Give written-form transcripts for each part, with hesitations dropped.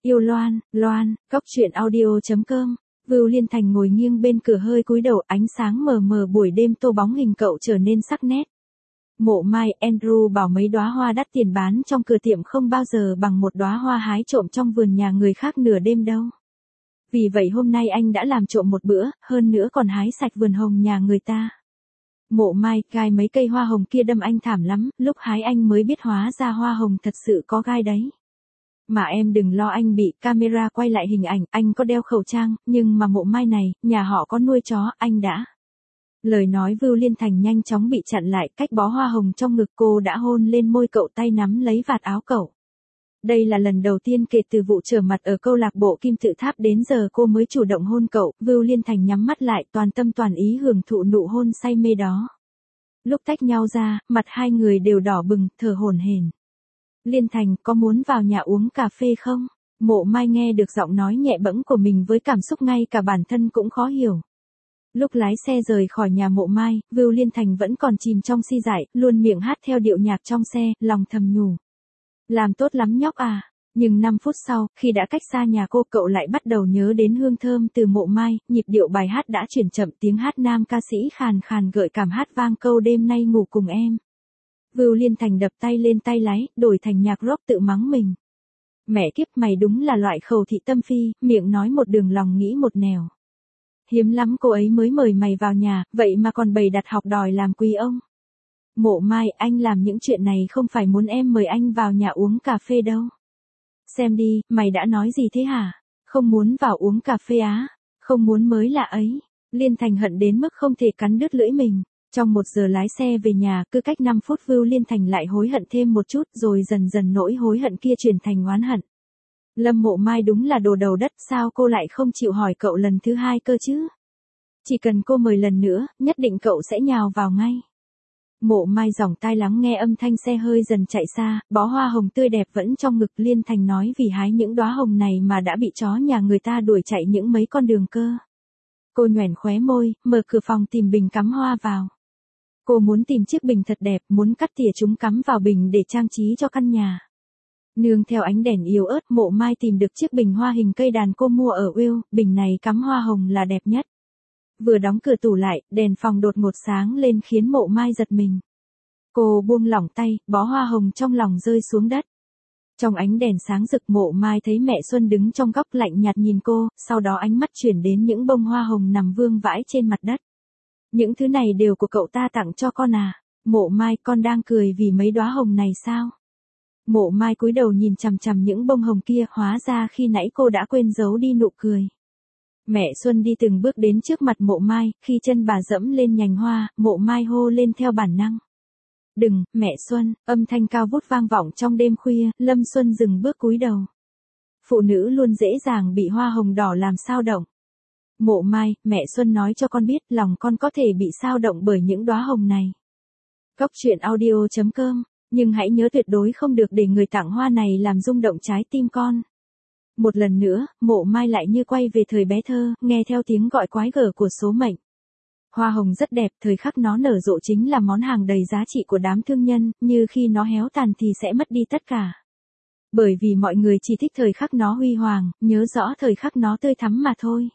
Yêu Loan, Loan, Cóc truyện audio.com. Vưu Liên Thành ngồi nghiêng bên cửa hơi cúi đầu, ánh sáng mờ mờ buổi đêm tô bóng hình cậu trở nên sắc nét. Mộ Mai, Andrew bảo mấy đóa hoa đắt tiền bán trong cửa tiệm không bao giờ bằng một đóa hoa hái trộm trong vườn nhà người khác nửa đêm đâu. Vì vậy hôm nay anh đã làm trộm một bữa, hơn nữa còn hái sạch vườn hồng nhà người ta. Mộ Mai, gai mấy cây hoa hồng kia đâm anh thảm lắm, lúc hái anh mới biết hóa ra hoa hồng thật sự có gai đấy. Mà em đừng lo anh bị camera quay lại hình ảnh, anh có đeo khẩu trang, nhưng mà Mộ Mai này, nhà họ có nuôi chó, anh đã. Lời nói Vưu Liên Thành nhanh chóng bị chặn lại, cách bó hoa hồng trong ngực cô đã hôn lên môi cậu, tay nắm lấy vạt áo cậu. Đây là lần đầu tiên kể từ vụ trở mặt ở câu lạc bộ Kim Tự Tháp đến giờ cô mới chủ động hôn cậu. Vưu Liên Thành nhắm mắt lại, toàn tâm toàn ý hưởng thụ nụ hôn say mê đó. Lúc tách nhau ra, mặt hai người đều đỏ bừng, thở hổn hển. Liên Thành, có muốn vào nhà uống cà phê không? Mộ Mai nghe được giọng nói nhẹ bẫng của mình với cảm xúc ngay cả bản thân cũng khó hiểu. Lúc lái xe rời khỏi nhà Mộ Mai, Vưu Liên Thành vẫn còn chìm trong si dại, luôn miệng hát theo điệu nhạc trong xe, lòng thầm nhủ. Làm tốt lắm nhóc à. Nhưng 5 phút sau, khi đã cách xa nhà cô, cậu lại bắt đầu nhớ đến hương thơm từ Mộ Mai, nhịp điệu bài hát đã chuyển chậm, tiếng hát nam ca sĩ khàn khàn gợi cảm hát vang câu đêm nay ngủ cùng em. Vưu Liên Thành đập tay lên tay lái, đổi thành nhạc rock tự mắng mình. Mẹ kiếp, mày đúng là loại khẩu thị tâm phi, miệng nói một đường lòng nghĩ một nẻo. Hiếm lắm cô ấy mới mời mày vào nhà, vậy mà còn bày đặt học đòi làm quý ông. Mộ Mai, anh làm những chuyện này không phải muốn em mời anh vào nhà uống cà phê đâu. Xem đi, mày đã nói gì thế hả? Không muốn vào uống cà phê á? Không muốn mới lạ ấy. Liên Thành hận đến mức không thể cắn đứt lưỡi mình. Trong 1 giờ lái xe về nhà, cứ cách 5 phút Vưu Liên Thành lại hối hận thêm một chút, rồi dần dần nỗi hối hận kia chuyển thành oán hận. Lâm Mộ Mai đúng là đồ đầu đất, sao cô lại không chịu hỏi cậu lần thứ 2 cơ chứ? Chỉ cần cô mời lần nữa, nhất định cậu sẽ nhào vào ngay. Mộ Mai giỏng tai lắng nghe âm thanh xe hơi dần chạy xa, bó hoa hồng tươi đẹp vẫn trong ngực. Liên Thành nói vì hái những đóa hồng này mà đã bị chó nhà người ta đuổi chạy những mấy con đường cơ. Cô nhoẻn khóe môi, mở cửa phòng tìm bình cắm hoa vào. Cô muốn tìm chiếc bình thật đẹp, muốn cắt tỉa chúng cắm vào bình để trang trí cho căn nhà. Nương theo ánh đèn yếu ớt, Mộ Mai tìm được chiếc bình hoa hình cây đàn cô mua ở Will, bình này cắm hoa hồng là đẹp nhất. Vừa đóng cửa tủ lại, đèn phòng đột ngột sáng lên khiến Mộ Mai giật mình. Cô buông lỏng tay, bó hoa hồng trong lòng rơi xuống đất. Trong ánh đèn sáng rực, Mộ Mai thấy mẹ Xuân đứng trong góc lạnh nhạt nhìn cô, sau đó ánh mắt chuyển đến những bông hoa hồng nằm vương vãi trên mặt đất. Những thứ này đều của cậu ta tặng cho con à? Mộ Mai, con đang cười vì mấy đóa hồng này sao? Mộ Mai cúi đầu nhìn chằm chằm những bông hồng kia, hóa ra khi nãy cô đã quên giấu đi nụ cười. Mẹ Xuân đi từng bước đến trước mặt Mộ Mai, khi chân bà dẫm lên nhành hoa, Mộ Mai hô lên theo bản năng. Đừng, mẹ Xuân, âm thanh cao vút vang vọng trong đêm khuya, Lâm Xuân dừng bước cúi đầu. Phụ nữ luôn dễ dàng bị hoa hồng đỏ làm xao động. Mộ Mai, mẹ Xuân nói cho con biết lòng con có thể bị xao động bởi những đóa hồng này. Cóc truyện audio.com, nhưng hãy nhớ tuyệt đối không được để người tặng hoa này làm rung động trái tim con. Một lần nữa, Mộ Mai lại như quay về thời bé thơ, nghe theo tiếng gọi quái gở của số mệnh. Hoa hồng rất đẹp, thời khắc nó nở rộ chính là món hàng đầy giá trị của đám thương nhân, như khi nó héo tàn thì sẽ mất đi tất cả. Bởi vì mọi người chỉ thích thời khắc nó huy hoàng, nhớ rõ thời khắc nó tươi thắm mà thôi.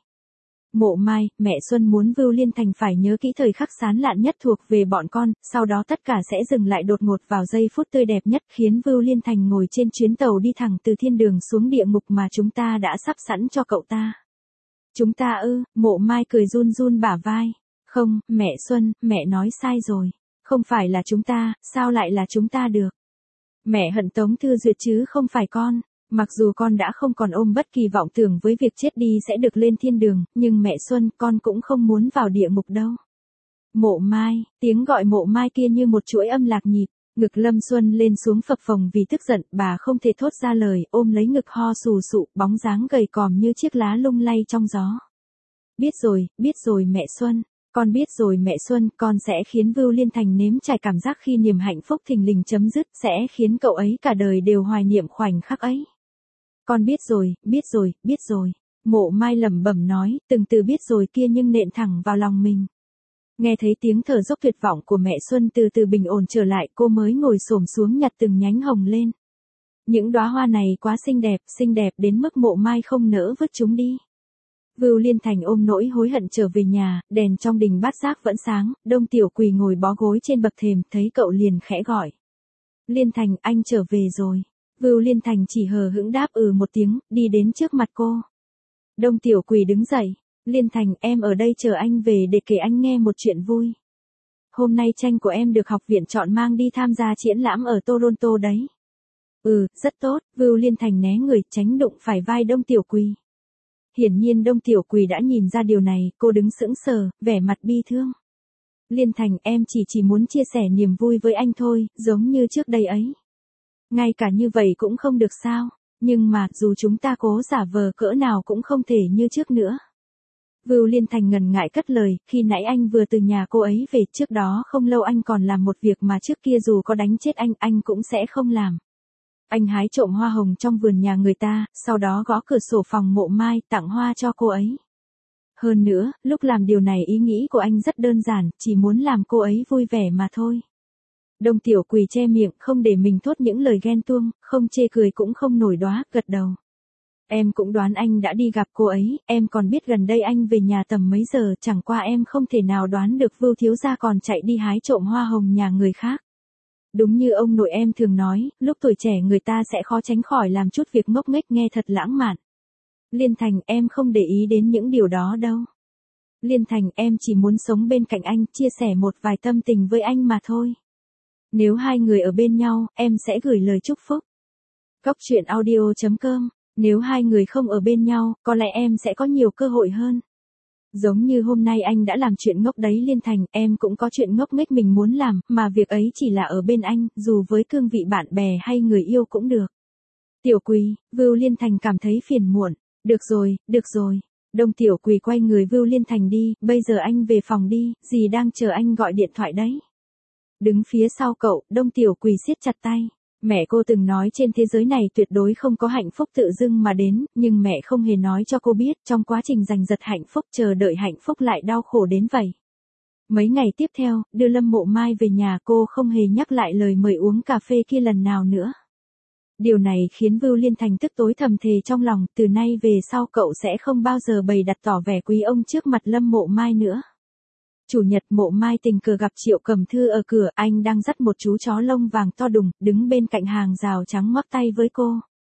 Mộ Mai, mẹ Xuân muốn Vưu Liên Thành phải nhớ kỹ thời khắc sán lạn nhất thuộc về bọn con, sau đó tất cả sẽ dừng lại đột ngột vào giây phút tươi đẹp nhất, khiến Vưu Liên Thành ngồi trên chuyến tàu đi thẳng từ thiên đường xuống địa ngục mà chúng ta đã sắp sẵn cho cậu ta. Chúng ta ư? Mộ Mai cười run run bả vai. Không, mẹ Xuân, mẹ nói sai rồi. Không phải là chúng ta, sao lại là chúng ta được? Mẹ hận Tống Thư Duyệt chứ không phải con. Mặc dù con đã không còn ôm bất kỳ vọng tưởng với việc chết đi sẽ được lên thiên đường, nhưng mẹ Xuân, con cũng không muốn vào địa ngục đâu. Mộ Mai, tiếng gọi Mộ Mai kia như một chuỗi âm lạc nhịp, ngực Lâm Xuân lên xuống phập phồng vì tức giận, bà không thể thốt ra lời, ôm lấy ngực ho sù sụ, bóng dáng gầy còm như chiếc lá lung lay trong gió. Biết rồi mẹ Xuân, con biết rồi mẹ Xuân, con sẽ khiến Vưu Liên Thành nếm trải cảm giác khi niềm hạnh phúc thình lình chấm dứt, sẽ khiến cậu ấy cả đời đều hoài niệm khoảnh khắc ấy. Con biết rồi. Mộ Mai lẩm bẩm nói, từng từ biết rồi kia nhưng nện thẳng vào lòng mình. Nghe thấy tiếng thở dốc tuyệt vọng của mẹ Xuân từ từ bình ổn trở lại, cô mới ngồi xổm xuống nhặt từng nhánh hồng lên. Những đóa hoa này quá xinh đẹp đến mức Mộ Mai không nỡ vứt chúng đi. Vưu Liên Thành ôm nỗi hối hận trở về nhà, đèn trong đình bát giác vẫn sáng, Đông Tiểu Quỳ ngồi bó gối trên bậc thềm, thấy cậu liền khẽ gọi. Liên Thành, anh trở về rồi. Vưu Liên Thành chỉ hờ hững đáp một tiếng, đi đến trước mặt cô. Đông Tiểu Quỳ đứng dậy. Liên Thành, em ở đây chờ anh về để kể anh nghe một chuyện vui. Hôm nay tranh của em được học viện chọn mang đi tham gia triển lãm ở Toronto đấy. Rất tốt, Vưu Liên Thành né người, tránh đụng phải vai Đông Tiểu Quỳ. Hiển nhiên Đông Tiểu Quỳ đã nhìn ra điều này, cô đứng sững sờ, vẻ mặt bi thương. Liên Thành, em chỉ muốn chia sẻ niềm vui với anh thôi, giống như trước đây ấy. Ngay cả như vậy cũng không được sao, nhưng mà, dù chúng ta cố giả vờ cỡ nào cũng không thể như trước nữa. Vưu Liên Thành ngần ngại cất lời, khi nãy anh vừa từ nhà cô ấy về, trước đó không lâu anh còn làm một việc mà trước kia dù có đánh chết anh cũng sẽ không làm. Anh hái trộm hoa hồng trong vườn nhà người ta, sau đó gõ cửa sổ phòng Mộ Mai, tặng hoa cho cô ấy. Hơn nữa, lúc làm điều này ý nghĩ của anh rất đơn giản, chỉ muốn làm cô ấy vui vẻ mà thôi. Đông Tiểu Quỳ che miệng, không để mình thốt những lời ghen tuông, không chê cười cũng không nổi đoá, gật đầu. Em cũng đoán anh đã đi gặp cô ấy, em còn biết gần đây anh về nhà tầm mấy giờ, chẳng qua em không thể nào đoán được Vưu thiếu gia còn chạy đi hái trộm hoa hồng nhà người khác. Đúng như ông nội em thường nói, lúc tuổi trẻ người ta sẽ khó tránh khỏi làm chút việc ngốc nghếch nghe thật lãng mạn. Liên Thành, em không để ý đến những điều đó đâu. Liên Thành, em chỉ muốn sống bên cạnh anh, chia sẻ một vài tâm tình với anh mà thôi. Nếu hai người ở bên nhau, em sẽ gửi lời chúc phúc. Cóc truyện audio.com. Nếu hai người không ở bên nhau, có lẽ em sẽ có nhiều cơ hội hơn. Giống như hôm nay anh đã làm chuyện ngốc đấy Liên Thành, em cũng có chuyện ngốc nghếch mình muốn làm, mà việc ấy chỉ là ở bên anh, dù với cương vị bạn bè hay người yêu cũng được. Tiểu Quỳ, Vưu Liên Thành cảm thấy phiền muộn. Được rồi. Đông Tiểu Quỳ quay người Vưu Liên Thành đi, bây giờ anh về phòng đi, dì đang chờ anh gọi điện thoại đấy. Đứng phía sau cậu, Đông Tiểu Quỳ siết chặt tay. Mẹ cô từng nói trên thế giới này tuyệt đối không có hạnh phúc tự dưng mà đến, nhưng mẹ không hề nói cho cô biết trong quá trình giành giật hạnh phúc chờ đợi hạnh phúc lại đau khổ đến vậy. Mấy ngày tiếp theo, đưa Lâm Mộ Mai về nhà cô không hề nhắc lại lời mời uống cà phê kia lần nào nữa. Điều này khiến Vưu Liên Thành tức tối thầm thề trong lòng, từ nay về sau cậu sẽ không bao giờ bày đặt tỏ vẻ quý ông trước mặt Lâm Mộ Mai nữa. Chủ nhật Mộ Mai tình cờ gặp Triệu Cầm Thư ở cửa, anh đang dắt một chú chó lông vàng to đùng, đứng bên cạnh hàng rào trắng ngoắc tay với cô.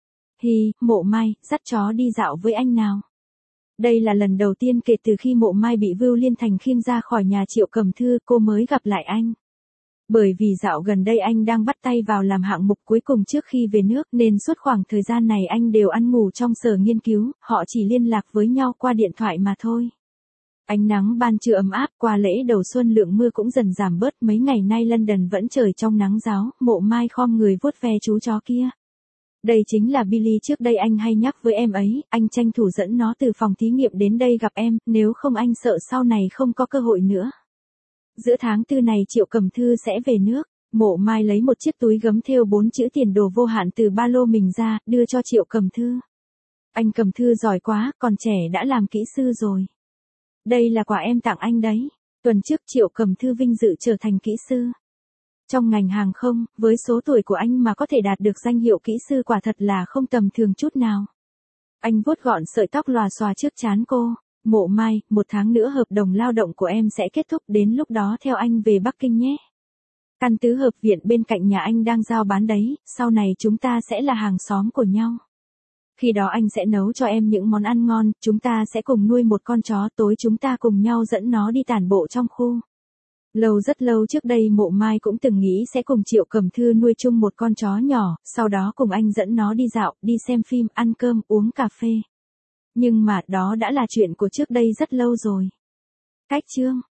Hi, Mộ Mai, dắt chó đi dạo với anh nào. Đây là lần đầu tiên kể từ khi Mộ Mai bị Vưu Liên Thành khiêng ra khỏi nhà Triệu Cầm Thư cô mới gặp lại anh. Bởi vì dạo gần đây anh đang bắt tay vào làm hạng mục cuối cùng trước khi về nước nên suốt khoảng thời gian này anh đều ăn ngủ trong sở nghiên cứu, họ chỉ liên lạc với nhau qua điện thoại mà thôi. Ánh nắng ban trưa ấm áp, qua lễ đầu xuân lượng mưa cũng dần giảm bớt, mấy ngày nay London vẫn trời trong nắng ráo, Mộ Mai khom người vuốt ve chú chó kia. Đây chính là Billy trước đây anh hay nhắc với em ấy, anh tranh thủ dẫn nó từ phòng thí nghiệm đến đây gặp em, nếu không anh sợ sau này không có cơ hội nữa. Giữa tháng 4 này Triệu Cầm Thư sẽ về nước, Mộ Mai lấy một chiếc túi gấm thêu 4 chữ tiền đồ vô hạn từ ba lô mình ra, đưa cho Triệu Cầm Thư. Anh Cầm Thư giỏi quá, còn trẻ đã làm kỹ sư rồi. Đây là quà em tặng anh đấy. Tuần trước Triệu Cầm Thư vinh dự trở thành kỹ sư. Trong ngành hàng không, với số tuổi của anh mà có thể đạt được danh hiệu kỹ sư quả thật là không tầm thường chút nào. Anh vuốt gọn sợi tóc lòa xòa trước trán cô. Mộ Mai, 1 tháng nữa hợp đồng lao động của em sẽ kết thúc, đến lúc đó theo anh về Bắc Kinh nhé. Căn tứ hợp viện bên cạnh nhà anh đang giao bán đấy, sau này chúng ta sẽ là hàng xóm của nhau. Khi đó anh sẽ nấu cho em những món ăn ngon, chúng ta sẽ cùng nuôi một con chó, tối chúng ta cùng nhau dẫn nó đi tản bộ trong khu. Rất lâu trước đây Mộ Mai cũng từng nghĩ sẽ cùng Triệu Cầm Thư nuôi chung một con chó nhỏ, sau đó cùng anh dẫn nó đi dạo, đi xem phim, ăn cơm, uống cà phê. Nhưng mà đó đã là chuyện của trước đây rất lâu rồi. Cách chương